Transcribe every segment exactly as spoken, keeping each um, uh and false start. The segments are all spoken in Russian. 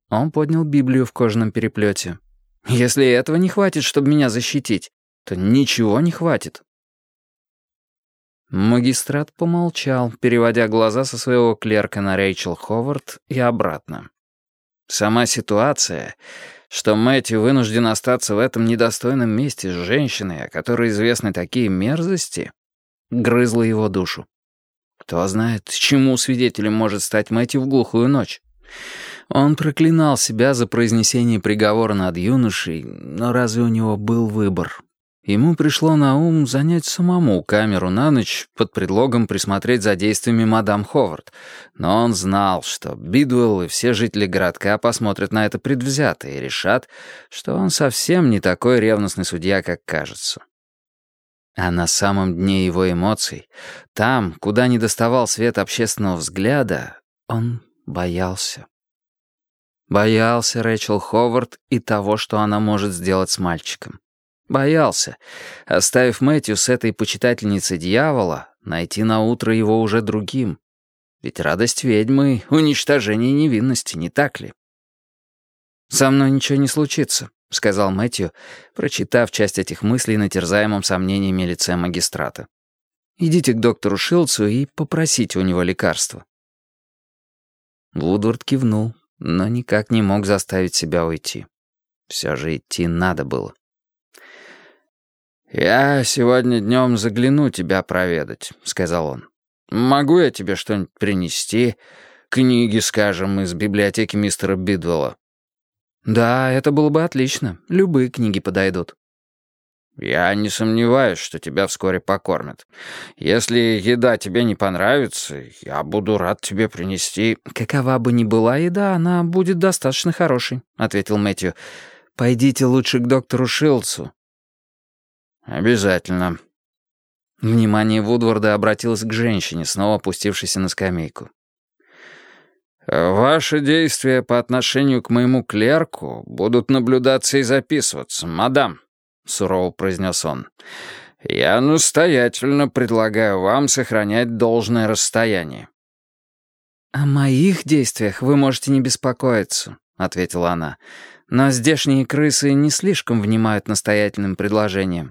Он поднял Библию в кожаном переплете. «Если этого не хватит, чтобы меня защитить, то ничего не хватит». Магистрат помолчал, переводя глаза со своего клерка на Рэйчел Ховард и обратно. Сама ситуация, что Мэтью вынужден остаться в этом недостойном месте с женщиной, о которой известны такие мерзости, грызла его душу. Кто знает, чему свидетелем может стать Мэтью в глухую ночь. Он проклинал себя за произнесение приговора над юношей, но разве у него был выбор? Ему пришло на ум занять самому камеру на ночь под предлогом присмотреть за действиями мадам Ховард, но он знал, что Бидуэлл и все жители городка посмотрят на это предвзято и решат, что он совсем не такой ревностный судья, как кажется. А на самом дне его эмоций, там, куда не доставал свет общественного взгляда, он боялся. Боялся Рэйчел Ховард и того, что она может сделать с мальчиком. Боялся, оставив Мэтью с этой почитательницей дьявола, найти наутро его уже другим. Ведь радость ведьмы — уничтожение невинности, не так ли? «Со мной ничего не случится», — сказал Мэтью, прочитав часть этих мыслей на терзаемом сомнениями лице магистрата. «Идите к доктору Шилдсу и попросите у него лекарства». Вудвард кивнул, но никак не мог заставить себя уйти. Все же идти надо было. «Я сегодня днем загляну тебя проведать», — сказал он. «Могу я тебе что-нибудь принести? Книги, скажем, из библиотеки мистера Бидвелла?» «Да, это было бы отлично. Любые книги подойдут». «Я не сомневаюсь, что тебя вскоре покормят. Если еда тебе не понравится, я буду рад тебе принести...» «Какова бы ни была еда, она будет достаточно хорошей», — ответил Мэтью. «Пойдите лучше к доктору Шилдсу». «Обязательно». Внимание Вудварда обратилось к женщине, снова опустившейся на скамейку. «Ваши действия по отношению к моему клерку будут наблюдаться и записываться, мадам», — сурово произнес он. «Я настоятельно предлагаю вам сохранять должное расстояние». «О моих действиях вы можете не беспокоиться», — ответила она. «Но здешние крысы не слишком внимают настоятельным предложениям».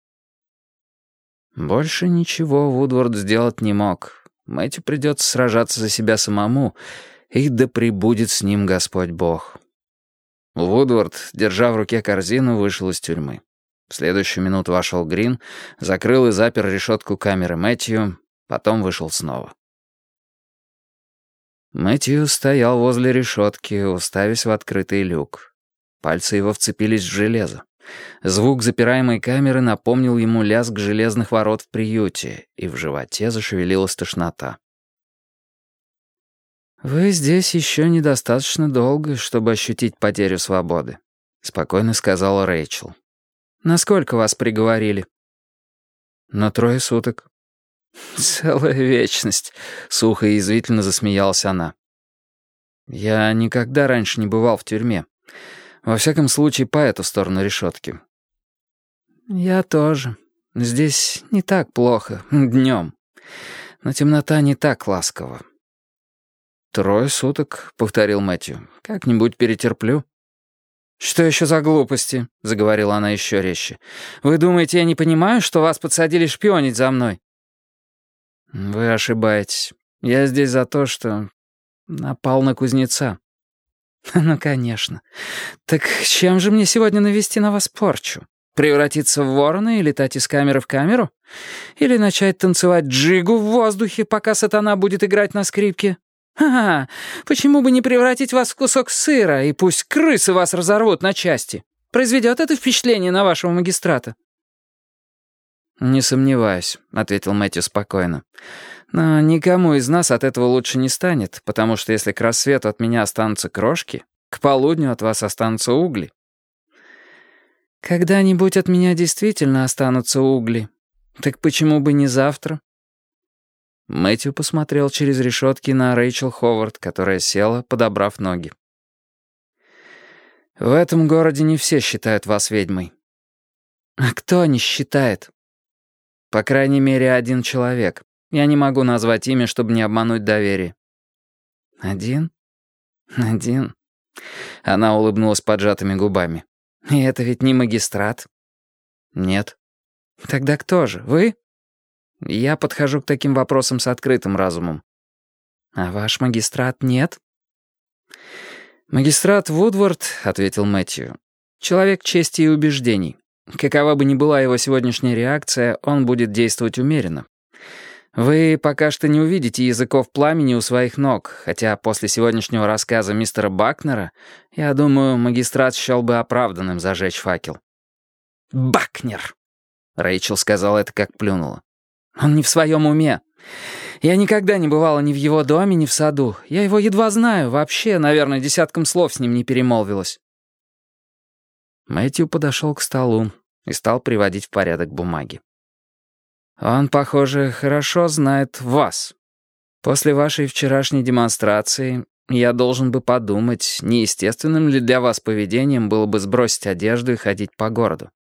Больше ничего Вудвард сделать не мог. Мэтью придется сражаться за себя самому, и да пребудет с ним Господь Бог. Вудвард, держа в руке корзину, вышел из тюрьмы. В следующую минуту вошел Грин, закрыл и запер решетку камеры Мэтью, потом вышел снова. Мэтью стоял возле решетки, уставясь в открытый люк. Пальцы его вцепились в железо. Звук запираемой камеры напомнил ему лязг железных ворот в приюте, и в животе зашевелилась тошнота. «Вы здесь еще недостаточно долго, чтобы ощутить потерю свободы», — спокойно сказала Рэйчел. «Насколько вас приговорили?» «На трое суток». «Целая вечность», — сухо и язвительно засмеялась она. «Я никогда раньше не бывал в тюрьме. Во всяком случае, по эту сторону решетки». «Я тоже. Здесь не так плохо, днем. Но темнота не так ласкова». «Трое суток», — повторил Мэтью. «Как-нибудь перетерплю». «Что еще за глупости?» — заговорила она еще резче. «Вы думаете, я не понимаю, что вас подсадили шпионить за мной?» «Вы ошибаетесь. Я здесь за то, что напал на кузнеца». «Ну, конечно. Так чем же мне сегодня навести на вас порчу? Превратиться в ворона и летать из камеры в камеру? Или начать танцевать джигу в воздухе, пока сатана будет играть на скрипке? Ха-ха! Почему бы не превратить вас в кусок сыра, и пусть крысы вас разорвут на части? Произведет это впечатление на вашего магистрата?» «Не сомневаюсь», — ответил Мэтью спокойно. «Но никому из нас от этого лучше не станет, потому что если к рассвету от меня останутся крошки, к полудню от вас останутся угли». «Когда-нибудь от меня действительно останутся угли. Так почему бы не завтра?» Мэтью посмотрел через решетки на Рэйчел Ховард, которая села, подобрав ноги. «В этом городе не все считают вас ведьмой». «А кто не считает?» «По крайней мере, один человек. Я не могу назвать имя, чтобы не обмануть доверие». «Один? Один? Она улыбнулась поджатыми губами. «И это ведь не магистрат?» «Нет». «Тогда кто же? Вы?» «Я подхожу к таким вопросам с открытым разумом». «А ваш магистрат нет?» «Магистрат Вудвард», — ответил Мэтью, — «человек чести и убеждений. Какова бы ни была его сегодняшняя реакция, он будет действовать умеренно. Вы пока что не увидите языков пламени у своих ног, хотя после сегодняшнего рассказа мистера Бакнера, я думаю, магистрат счел бы оправданным зажечь факел». «Бакнер!» — Рэйчел сказала это, как плюнула. «Он не в своем уме. Я никогда не бывала ни в его доме, ни в саду. Я его едва знаю, вообще, наверное, десятком слов с ним не перемолвилась». Мэтью подошел к столу и стал приводить в порядок бумаги. «Он, похоже, хорошо знает вас. После вашей вчерашней демонстрации я должен бы подумать, неестественным ли для вас поведением было бы сбросить одежду и ходить по городу.